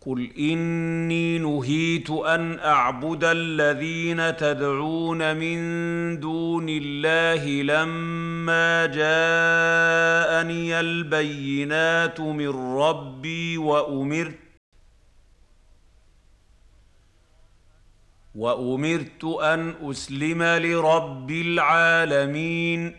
قل إني نهيت أن أعبد الذين تدعون من دون الله لما جاءني البينات من ربي وأمرت أن أسلم لرب العالمين.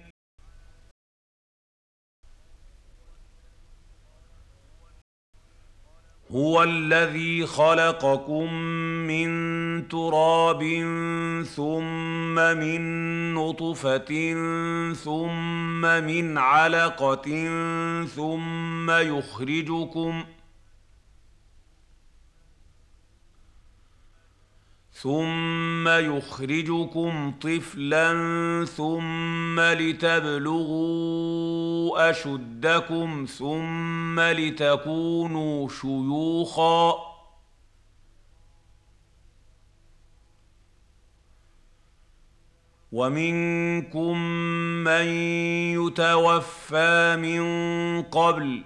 هو الذي خلقكم من تراب ثم من نطفة ثم من علقة ثم يخرجكم ثم يخرجكم طفلا ثم لتبلغوا أشدكم ثم لتكونوا شيوخا ومنكم من يتوفى من قبل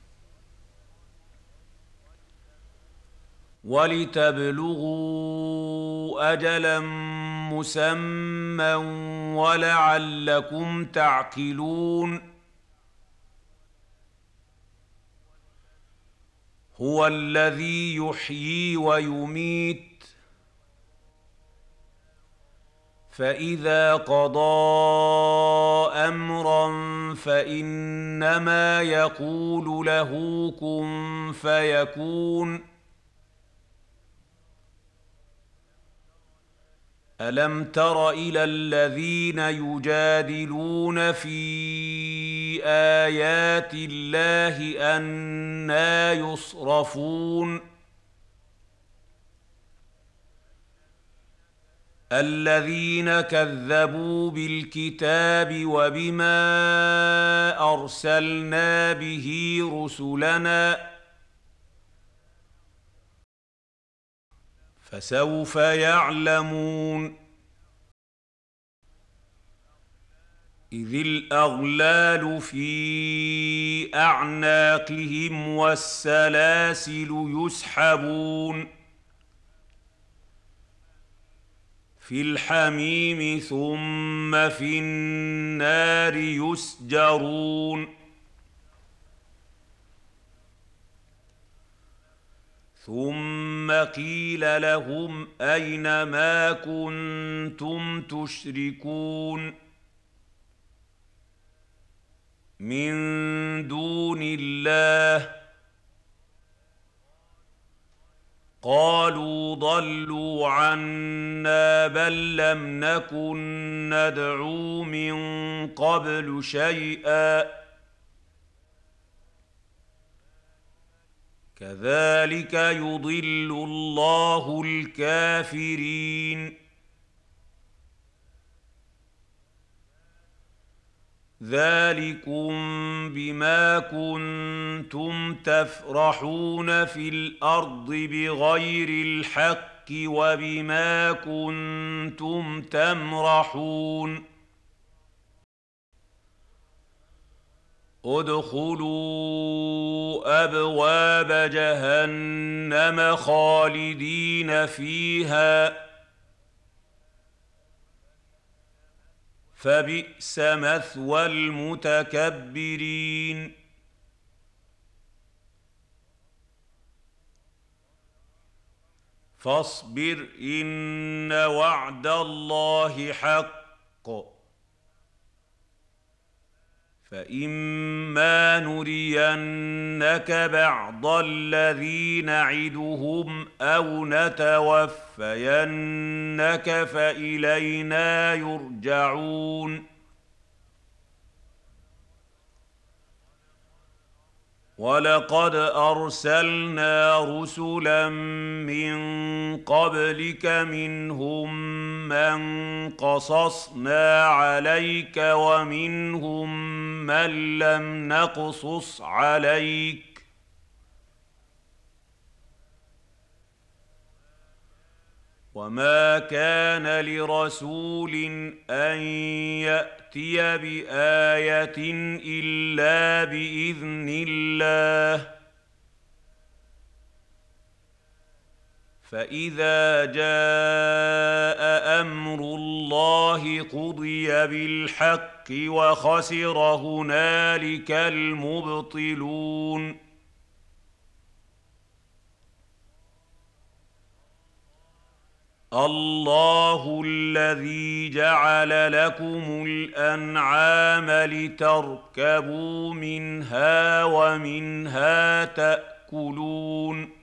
ولتبلغوا أجلا مسمى ولعلكم تعقلون. هو الذي يحيي ويميت فإذا قضى أمرا فإنما يقول له كن فيكون. ألم تر إلى الذين يجادلون في آيات الله أنى يصرفون الذين كذبوا بالكتاب وبما أرسلنا به رسلنا فسوف يعلمون. إذ الأغلال في أعناقهم والسلاسل يسحبون في الحميم ثم في النار يسجرون. ثم قيل لهم أين ما كنتم تشركون من دون الله قالوا ضلوا عنا بل لم نكن ندعو من قبل شيئا كذلك يضل الله الكافرين. ذلكم بما كنتم تفرحون في الأرض بغير الحق وبما كنتم تمرحون. ادخلوا أبواب جهنم خالدين فيها فبئس مثوى المتكبرين. فاصبر إن وعد الله حق فإما نرينك بعض الذي نعدهم أو نتوفينك فإلينا يرجعون. ولقد أرسلنا رسلا من قبلك منهم من قصصنا عليك ومنهم من لم نقصص عليك وما كان لرسول أن يأتي بآية إلا بإذن الله فإذا جاء أمر الله قضي بالحق وخسر هنالك المبطلون. الله الذي جعل لكم الأنعام لتركبوا منها ومنها تأكلون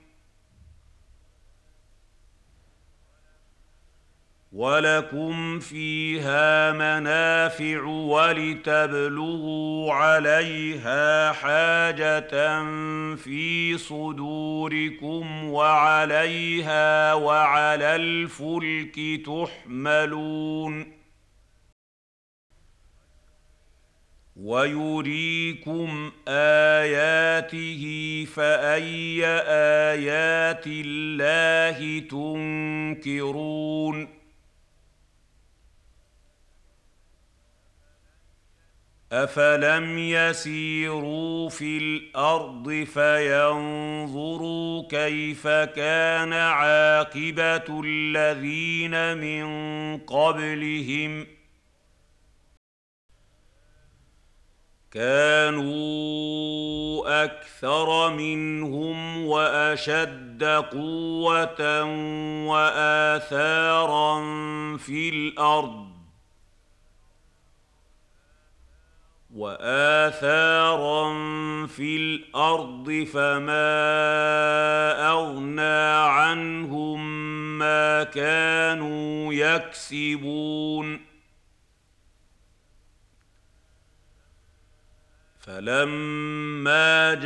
ولكم فيها منافع ولتبلغوا عليها حاجة في صدوركم وعليها وعلى الفلك تحملون ويريكم آياته فأي آيات الله تنكرون أفلم يسيروا في الأرض فينظروا كيف كان عاقبة الذين من قبلهم كانوا أكثر منهم وأشد قوة وآثارا في الأرض فما أغنى عنهم ما كانوا يكسبون فلما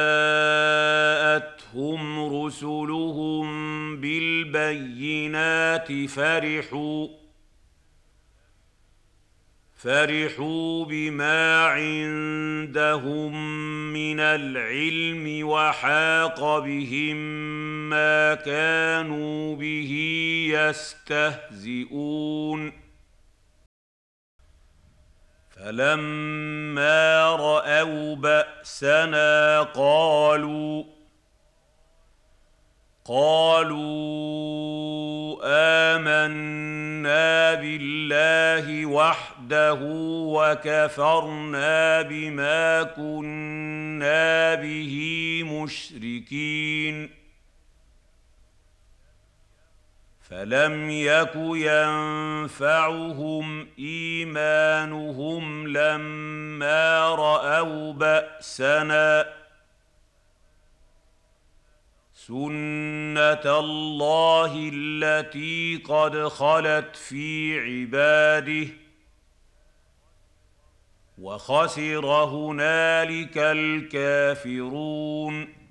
جاءتهم رسلهم بالبينات فرحوا بما عندهم من العلم وحاق بهم ما كانوا به يستهزئون فلما رأوا بأسنا قالوا آمنا بالله وحده وكفرنا بما كنا به مشركين فلم يك ينفعهم إيمانهم لما رأوا بأسنا سنة الله التي قد خلت في عباده وخسر هنالك الكافرون